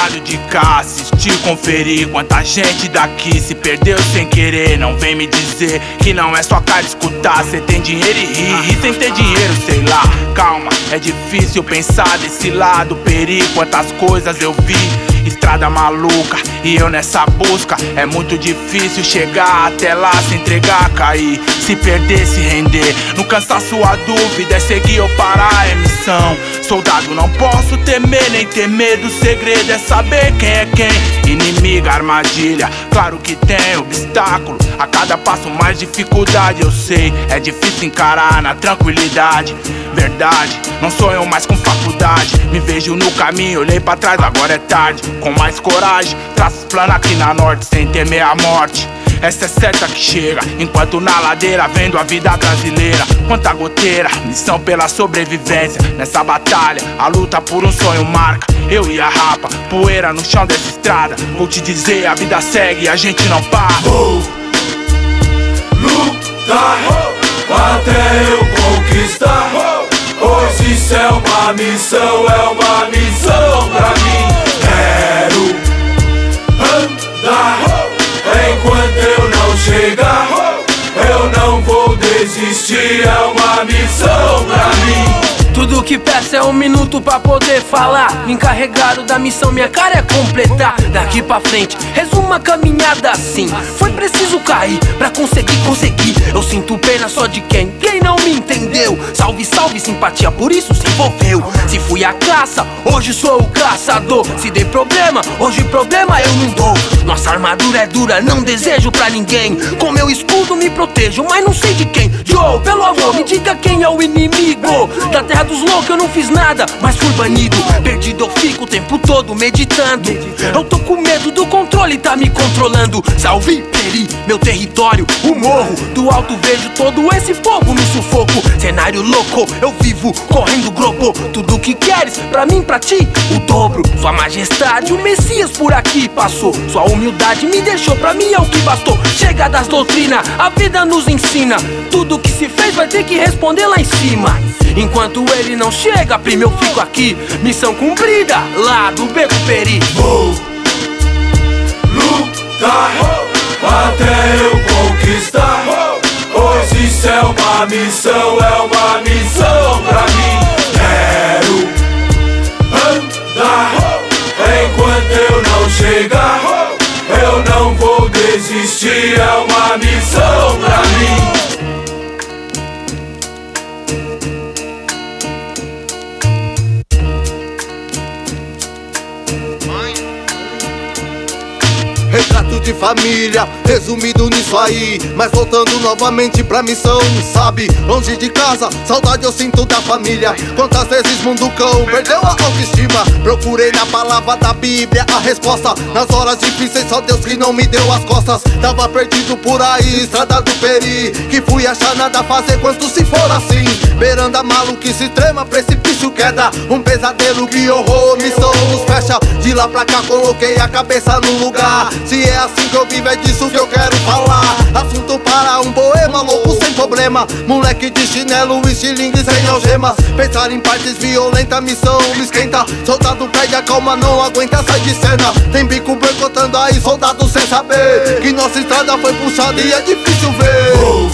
lado de cá, assistir, conferir quanta gente daqui se perdeu sem querer. Não vem me dizer que não é só cara escutar. Cê tem dinheiro e ri, e sem ter dinheiro, sei lá. Calma, é difícil pensar desse lado. Peri, quantas coisas eu vi, estrada maluca, e eu nessa busca. É muito difícil chegar até lá, se entregar, cair, se perder, se render. No cansaço a dúvida é seguir ou parar, é missão. Soldado, não posso temer nem ter medo. O segredo é saber quem é quem. Inimiga, armadilha, claro que tem obstáculo. A cada passo mais dificuldade, eu sei. É difícil encarar na tranquilidade. Verdade, não sonho mais com faculdade. Me vejo no caminho, olhei pra trás, agora é tarde. Com mais coragem, traço plano aqui na norte, sem temer a morte. Essa é certa que chega, enquanto na ladeira vendo a vida brasileira. Quanta goteira, missão pela sobrevivência. Nessa batalha, a luta por um sonho marca. Eu e a rapa, poeira no chão dessa estrada. Vou te dizer, a vida segue e a gente não para. Vou lutar até eu conquistar. Hoje isso é uma missão pra mim. Quero andar enquanto eu não chegar. Eu não vou desistir, é uma missão pra mim. Tudo que peço é um minuto pra poder falar. Encarregado da missão, minha cara é completar. Daqui pra frente, resumo a caminhada assim. Foi preciso cair pra conseguir. Eu sinto pena só de quem não me entendeu. Salve, salve, simpatia, por isso se envolveu. Se fui a caça, hoje sou o caçador. Se dei problema, hoje problema eu não dou. Nossa armadura é dura, não desejo pra ninguém. Com meu escudo me protejo, mas não sei de quem. Joe, pelo amor, me diga quem é o inimigo. Da terra dos loucos eu não fiz nada, mas fui banido. Perdido eu fico o tempo todo meditando. Eu tô com medo do controle, tá me controlando. Salve, Peri, meu território, o morro. Do alto vejo todo esse povo no sufoco. Cenário louco, eu vivo correndo globo. Tudo que queres, pra mim, pra ti, o dobro. Sua majestade, o Messias por aqui passou. Sua humildade me deixou, pra mim é o que bastou. Chega das doutrinas, a vida nos ensina. Tudo que se fez vai ter que responder lá em cima. Enquanto ele não chega, primo, eu fico aqui. Missão cumprida, lá do Beco Peri. Vou lutar até eu conquistar. Hoje isso é uma missão pra mim. Quero andar enquanto eu não chegar. Eu não vou desistir, é uma missão pra mim. Retrato de família, resumido nisso aí. Mas voltando novamente pra missão, sabe? Longe de casa, saudade eu sinto da família. Quantas vezes mundo cão perdeu a autoestima. Procurei na palavra da Bíblia a resposta. Nas horas difíceis só Deus que não me deu as costas. Tava perdido por aí, estrada do Peri. Que fui achar nada a fazer quanto se for assim. Beirando a maluquice extrema, precipício queda. Um pesadelo, que horror, missão nos fecha. De lá pra cá coloquei a cabeça no lugar. Se é assim que eu vivo, é disso que eu quero falar. Assunto para um poema, louco sem problema. Moleque de chinelo, estilingue sem algemas. Pensar em partes violentas, missão me esquenta. Soldado perde a calma, não aguenta, sai de cena. Tem bico boicotando aí, soldado sem saber que nossa estrada foi puxada e é difícil ver. Vou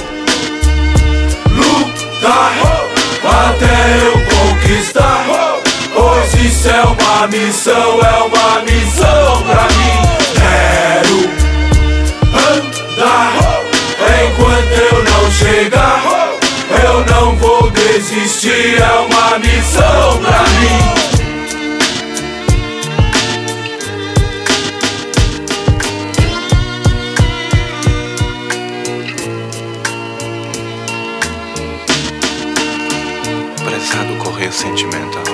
lutar até eu conquistar. Hoje isso é uma missão pra mim. Quero andar enquanto eu não chegar. Eu não vou desistir, é uma missão pra mim. Prezado correio sentimental.